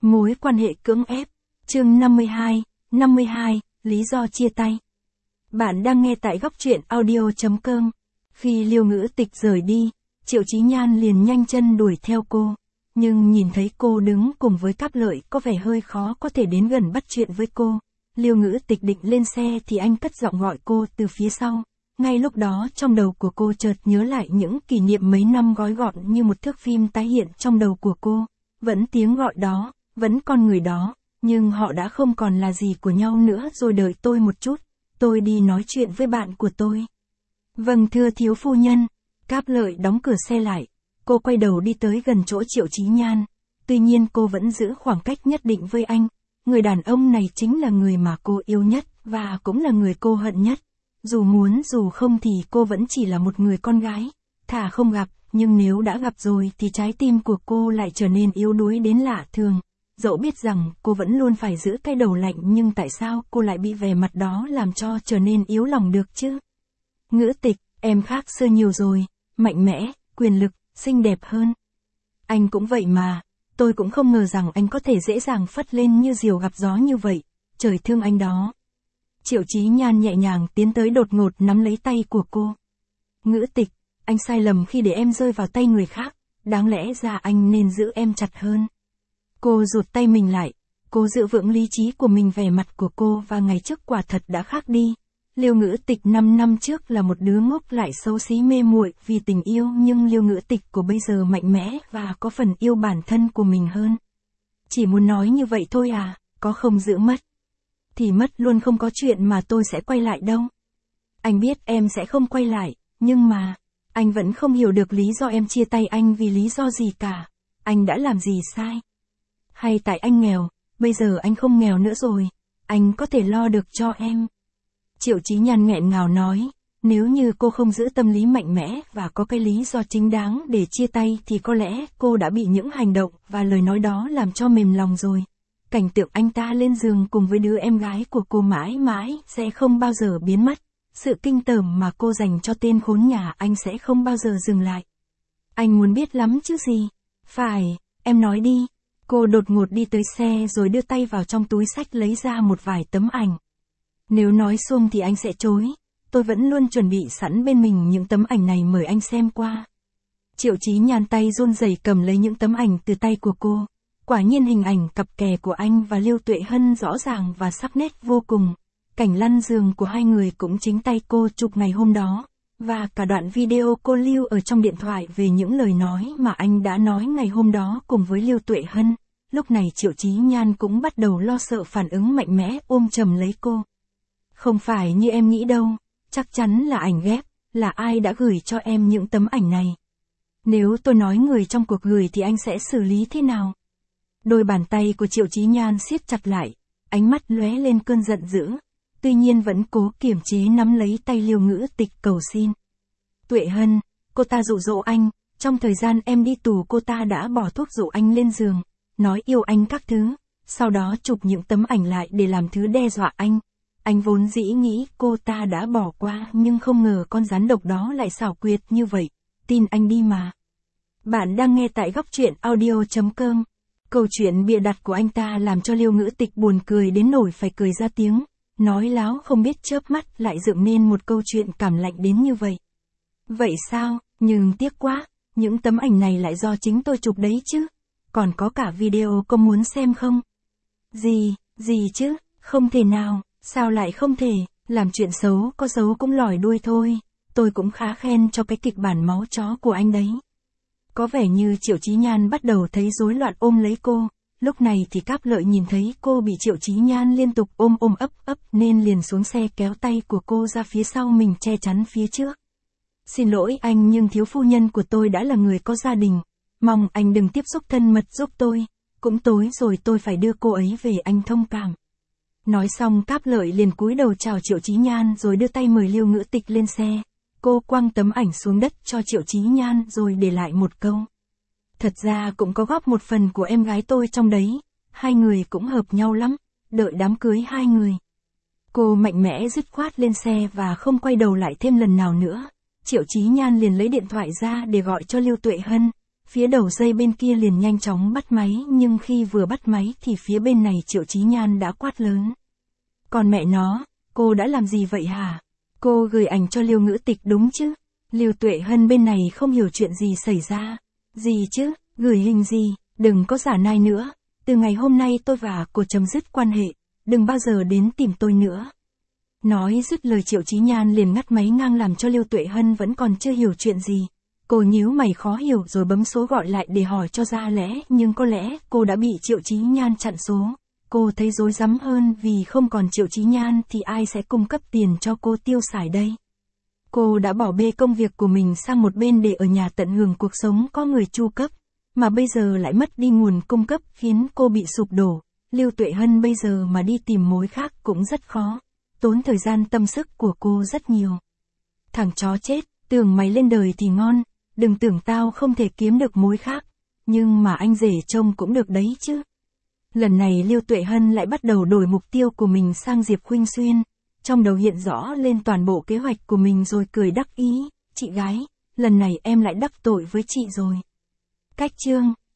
Mối quan hệ cưỡng ép. Chương 52, lý do chia tay. Bạn đang nghe tại góc truyện audio.com. Khi Liêu Ngữ Tịch rời đi, Triệu Chí Nhan liền nhanh chân đuổi theo cô. Nhưng nhìn thấy cô đứng cùng với Cáp Lợi có vẻ hơi khó có thể đến gần bắt chuyện với cô. Liêu Ngữ Tịch định lên xe thì anh cất giọng gọi cô từ phía sau. Ngay lúc đó trong đầu của cô chợt nhớ lại những kỷ niệm mấy năm gói gọn như một thước phim tái hiện trong đầu của cô. Vẫn tiếng gọi đó, vẫn con người đó, nhưng họ đã không còn là gì của nhau nữa rồi. Đợi tôi một chút, tôi đi nói chuyện với bạn của tôi. Vâng thưa thiếu phu nhân. Cáp Lợi đóng cửa xe lại, cô quay đầu đi tới gần chỗ Triệu Chí Nhan. Tuy nhiên cô vẫn giữ khoảng cách nhất định với anh. Người đàn ông này chính là người mà cô yêu nhất, và cũng là người cô hận nhất. Dù muốn dù không thì cô vẫn chỉ là một người con gái. Thà không gặp, nhưng nếu đã gặp rồi thì trái tim của cô lại trở nên yếu đuối đến lạ thường. Dẫu biết rằng cô vẫn luôn phải giữ cái đầu lạnh, nhưng tại sao cô lại bị vẻ mặt đó làm cho trở nên yếu lòng được chứ? Ngữ Tịch, em khác xưa nhiều rồi, mạnh mẽ, quyền lực, xinh đẹp hơn. Anh cũng vậy mà, tôi cũng không ngờ rằng anh có thể dễ dàng phất lên như diều gặp gió như vậy, trời thương anh đó. Triệu Chí Nhan nhẹ nhàng tiến tới đột ngột nắm lấy tay của cô. Ngữ Tịch, anh sai lầm khi để em rơi vào tay người khác, đáng lẽ ra anh nên giữ em chặt hơn. Cô rụt tay mình lại, cô giữ vững lý trí của mình. Vẻ mặt của cô và ngày trước quả thật đã khác đi. Liêu Ngữ Tịch 5 năm trước là một đứa ngốc lại xấu xí mê muội vì tình yêu, nhưng Liêu Ngữ Tịch của bây giờ mạnh mẽ và có phần yêu bản thân của mình hơn. Chỉ muốn nói như vậy thôi à, có không giữ mất thì mất luôn, không có chuyện mà tôi sẽ quay lại đâu. Anh biết em sẽ không quay lại, nhưng mà anh vẫn không hiểu được lý do em chia tay anh vì lý do gì cả. Anh đã làm gì sai? Hay tại anh nghèo, bây giờ anh không nghèo nữa rồi, anh có thể lo được cho em. Triệu Chí Nhan nghẹn ngào nói, nếu như cô không giữ tâm lý mạnh mẽ và có cái lý do chính đáng để chia tay thì có lẽ cô đã bị những hành động và lời nói đó làm cho mềm lòng rồi. Cảnh tượng anh ta lên giường cùng với đứa em gái của cô mãi mãi sẽ không bao giờ biến mất. Sự kinh tởm mà cô dành cho tên khốn nhà anh sẽ không bao giờ dừng lại. Anh muốn biết lắm chứ gì? Phải, em nói đi. Cô đột ngột đi tới xe rồi đưa tay vào trong túi xách lấy ra một vài tấm ảnh. Nếu nói xuông thì anh sẽ chối. Tôi vẫn luôn chuẩn bị sẵn bên mình những tấm ảnh này, mời anh xem qua. Triệu Chí Nhan tay run rẩy cầm lấy những tấm ảnh từ tay của cô. Quả nhiên hình ảnh cặp kè của anh và Liêu Tuệ Hân rõ ràng và sắc nét vô cùng. Cảnh lăn giường của hai người cũng chính tay cô chụp ngày hôm đó. Và cả đoạn video cô lưu ở trong điện thoại về những lời nói mà anh đã nói ngày hôm đó cùng với Liêu Tuệ Hân. Lúc này Triệu Chí Nhan cũng bắt đầu lo sợ, phản ứng mạnh mẽ ôm chầm lấy cô. Không phải như em nghĩ đâu, chắc chắn là ảnh ghép, là ai đã gửi cho em những tấm ảnh này. Nếu tôi nói người trong cuộc gửi thì anh sẽ xử lý thế nào? Đôi bàn tay của Triệu Chí Nhan siết chặt lại, ánh mắt lóe lên cơn giận dữ, tuy nhiên vẫn cố kiềm chế nắm lấy tay Liêu Ngữ Tịch cầu xin. Tuệ Hân, cô ta dụ dỗ anh, trong thời gian em đi tù cô ta đã bỏ thuốc dụ anh lên giường, nói yêu anh các thứ, sau đó chụp những tấm ảnh lại để làm thứ đe dọa anh. Anh vốn dĩ nghĩ cô ta đã bỏ qua, nhưng không ngờ con rắn độc đó lại xảo quyệt như vậy. Tin anh đi mà. Bạn đang nghe tại góc truyện audio.com. Câu chuyện bịa đặt của anh ta làm cho Liêu Ngữ Tịch buồn cười đến nỗi phải cười ra tiếng. Nói láo không biết chớp mắt lại dựng nên một câu chuyện cảm lạnh đến như vậy. Vậy sao, nhưng tiếc quá, những tấm ảnh này lại do chính tôi chụp đấy chứ. Còn có cả video, có muốn xem không? Gì chứ, không thể nào, sao lại không thể, làm chuyện xấu có xấu cũng lòi đuôi thôi. Tôi cũng khá khen cho cái kịch bản máu chó của anh đấy. Có vẻ như Triệu Chí Nhan bắt đầu thấy rối loạn ôm lấy cô. Lúc này thì Cáp Lợi nhìn thấy cô bị Triệu Chí Nhan liên tục ôm ấp nên liền xuống xe kéo tay của cô ra phía sau mình che chắn phía trước. Xin lỗi anh, nhưng thiếu phu nhân của tôi đã là người có gia đình. Mong anh đừng tiếp xúc thân mật giúp tôi. Cũng tối rồi, tôi phải đưa cô ấy về, anh thông cảm. Nói xong Cáp Lợi liền cúi đầu chào Triệu Chí Nhan rồi đưa tay mời Liêu Ngữ Tịch lên xe. Cô quăng tấm ảnh xuống đất cho Triệu Chí Nhan rồi để lại một câu. Thật ra cũng có góp một phần của em gái tôi trong đấy. Hai người cũng hợp nhau lắm. Đợi đám cưới hai người. Cô mạnh mẽ dứt khoát lên xe và không quay đầu lại thêm lần nào nữa. Triệu Chí Nhan liền lấy điện thoại ra để gọi cho Liêu Tuệ Hân. Phía đầu dây bên kia liền nhanh chóng bắt máy, nhưng khi vừa bắt máy thì phía bên này Triệu Chí Nhan đã quát lớn. Còn mẹ nó, cô đã làm gì vậy hả? Cô gửi ảnh cho Liêu Ngữ Tịch đúng chứ? Liêu Tuệ Hân bên này không hiểu chuyện gì xảy ra. Gì chứ, gửi hình gì, đừng có giả nai nữa. Từ ngày hôm nay tôi và cô chấm dứt quan hệ, đừng bao giờ đến tìm tôi nữa. Nói dứt lời Triệu Chí Nhan liền ngắt máy ngang làm cho Liêu Tuệ Hân vẫn còn chưa hiểu chuyện gì. Cô nhíu mày khó hiểu rồi bấm số gọi lại để hỏi cho ra lẽ, nhưng có lẽ cô đã bị Triệu Chí Nhan chặn số. Cô thấy rối rắm hơn vì không còn Triệu Chí Nhan thì ai sẽ cung cấp tiền cho cô tiêu xài đây. Cô đã bỏ bê công việc của mình sang một bên để ở nhà tận hưởng cuộc sống có người chu cấp, mà bây giờ lại mất đi nguồn cung cấp khiến cô bị sụp đổ. Liêu Tuệ Hân bây giờ mà đi tìm mối khác cũng rất khó, tốn thời gian tâm sức của cô rất nhiều. Thằng chó chết, tưởng mày lên đời thì ngon, đừng tưởng tao không thể kiếm được mối khác, nhưng mà anh rể trông cũng được đấy chứ. Lần này Liêu Tuệ Hân lại bắt đầu đổi mục tiêu của mình sang Diệp Khuynh Xuyên, trong đầu hiện rõ lên toàn bộ kế hoạch của mình rồi cười đắc ý, chị gái, lần này em lại đắc tội với chị rồi. Cách chương